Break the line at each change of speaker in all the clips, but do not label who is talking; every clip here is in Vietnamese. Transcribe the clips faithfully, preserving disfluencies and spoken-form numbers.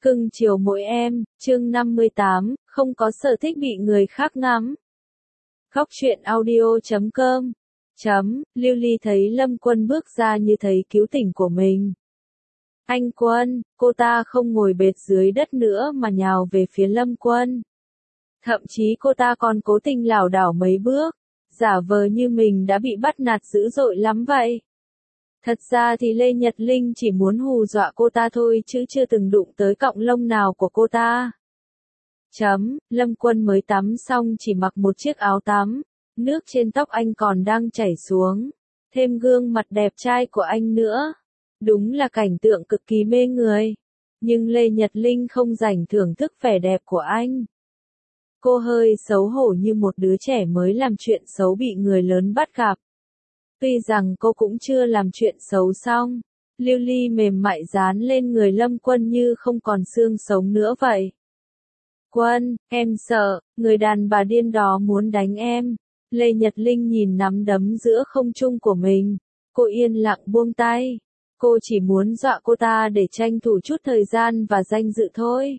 Cưng chiều mỗi em, chương năm mươi tám, không có sở thích bị người khác ngắm. Góc truyện audio chấm com chấm, Lưu Ly thấy Lâm Quân bước ra như thấy cứu tỉnh của mình. Anh Quân, cô ta không ngồi bệt dưới đất nữa mà nhào về phía Lâm Quân. Thậm chí cô ta còn cố tình lảo đảo mấy bước, giả vờ như mình đã bị bắt nạt dữ dội lắm vậy. Thật ra thì Lê Nhật Linh chỉ muốn hù dọa cô ta thôi chứ chưa từng đụng tới cọng lông nào của cô ta. Chấm, Lâm Quân mới tắm xong chỉ mặc một chiếc áo tắm, nước trên tóc anh còn đang chảy xuống, thêm gương mặt đẹp trai của anh nữa. Đúng là cảnh tượng cực kỳ mê người. Nhưng Lê Nhật Linh không rảnh thưởng thức vẻ đẹp của anh. Cô hơi xấu hổ như một đứa trẻ mới làm chuyện xấu bị người lớn bắt gặp. Tuy rằng cô cũng chưa làm chuyện xấu xong, Lưu Ly mềm mại dán lên người Lâm Quân như không còn xương sống nữa vậy. Quân, em sợ, người đàn bà điên đó muốn đánh em. Lê Nhật Linh nhìn nắm đấm giữa không trung của mình. Cô yên lặng buông tay. Cô chỉ muốn dọa cô ta để tranh thủ chút thời gian và danh dự thôi.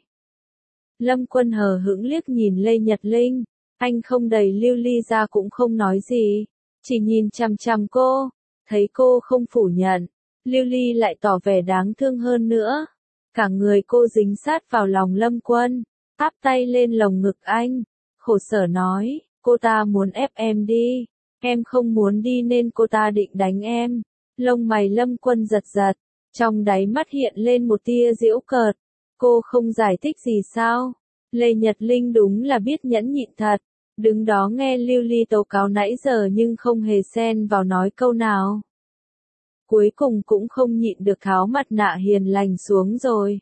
Lâm Quân hờ hững liếc nhìn Lê Nhật Linh. Anh không đẩy Lưu Ly ra cũng không nói gì. Chỉ nhìn chằm chằm cô. Thấy cô không phủ nhận. Lưu Ly lại tỏ vẻ đáng thương hơn nữa. Cả người cô dính sát vào lòng Lâm Quân. Áp tay lên lồng ngực anh. Khổ sở nói, cô ta muốn ép em đi. Em không muốn đi nên cô ta định đánh em. Lông mày Lâm Quân giật giật. Trong đáy mắt hiện lên một tia giễu cợt. Cô không giải thích gì sao? Lê Nhật Linh đúng là biết nhẫn nhịn thật. Đứng đó nghe Lưu Ly tố cáo nãy giờ nhưng không hề xen vào nói câu nào. Cuối cùng cũng không nhịn được tháo mặt nạ hiền lành xuống rồi.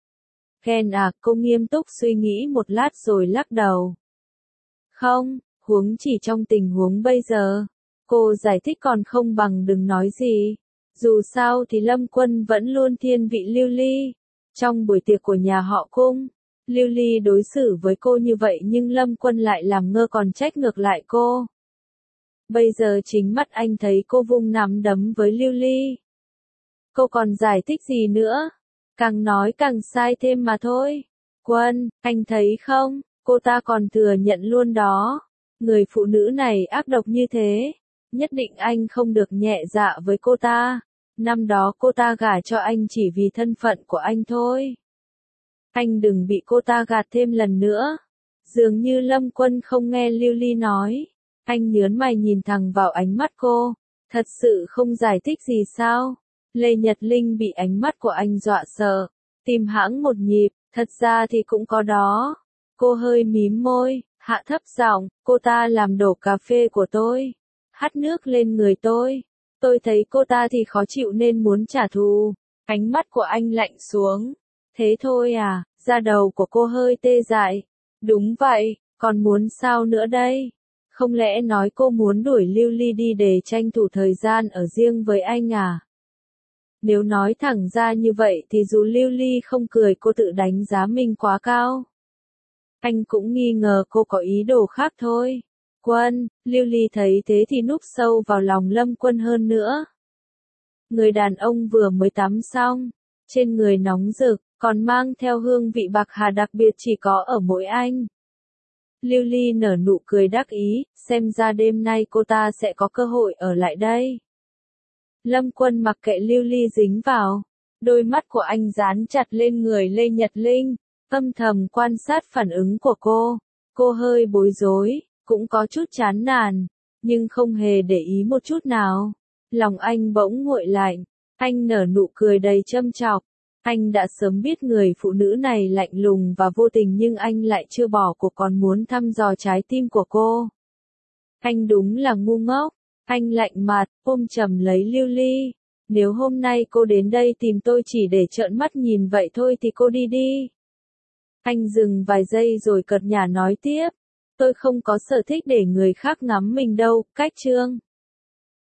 Ken à, cô nghiêm túc suy nghĩ một lát rồi lắc đầu. Không, huống chỉ trong tình huống bây giờ. Cô giải thích còn không bằng đừng nói gì. Dù sao thì Lâm Quân vẫn luôn thiên vị Lưu Ly. Trong buổi tiệc của nhà họ Cung, Lưu Ly đối xử với cô như vậy nhưng Lâm Quân lại làm ngơ còn trách ngược lại cô. Bây giờ chính mắt anh thấy cô vung nắm đấm với Lưu Ly. Cô còn giải thích gì nữa? Càng nói càng sai thêm mà thôi. Quân, anh thấy không, cô ta còn thừa nhận luôn đó. Người phụ nữ này ác độc như thế. Nhất định anh không được nhẹ dạ với cô ta. Năm đó cô ta gả cho anh chỉ vì thân phận của anh thôi. Anh đừng bị cô ta gạt thêm lần nữa. Dường như Lâm Quân không nghe Lưu Ly nói. Anh nhớn mày nhìn thẳng vào ánh mắt cô. Thật sự không giải thích gì sao? Lê Nhật Linh bị ánh mắt của anh dọa sợ. Tim hãng một nhịp, thật ra thì cũng có đó. Cô hơi mím môi, hạ thấp giọng, cô ta làm đổ cà phê của tôi. Hắt nước lên người tôi. Tôi thấy cô ta thì khó chịu nên muốn trả thù. Ánh mắt của anh lạnh xuống. Thế thôi à, da đầu của cô hơi tê dại. Đúng vậy, còn muốn sao nữa đây? Không lẽ nói cô muốn đuổi Lưu Ly đi để tranh thủ thời gian ở riêng với anh à? Nếu nói thẳng ra như vậy thì dù Lưu Ly không cười cô tự đánh giá mình quá cao. Anh cũng nghi ngờ cô có ý đồ khác thôi. Quân, Lưu Ly thấy thế thì núp sâu vào lòng Lâm Quân hơn nữa. Người đàn ông vừa mới tắm xong, trên người nóng rực, còn mang theo hương vị bạc hà đặc biệt chỉ có ở mỗi anh. Lưu Ly nở nụ cười đắc ý, xem ra đêm nay cô ta sẽ có cơ hội ở lại đây. Lâm Quân mặc kệ Lưu Ly dính vào, đôi mắt của anh dán chặt lên người Lê Nhật Linh, âm thầm quan sát phản ứng của cô. Cô hơi bối rối, cũng có chút chán nản, nhưng không hề để ý một chút nào. Lòng anh bỗng nguội lạnh, anh nở nụ cười đầy châm chọc. Anh đã sớm biết người phụ nữ này lạnh lùng và vô tình nhưng anh lại chưa bỏ cuộc còn muốn thăm dò trái tim của cô. Anh đúng là ngu ngốc. Anh lạnh mặt, ôm chầm lấy Lưu Ly. Nếu hôm nay cô đến đây tìm tôi chỉ để trợn mắt nhìn vậy thôi thì cô đi đi. Anh dừng vài giây rồi cợt nhả nói tiếp. Tôi không có sở thích để người khác ngắm mình đâu, cách chương.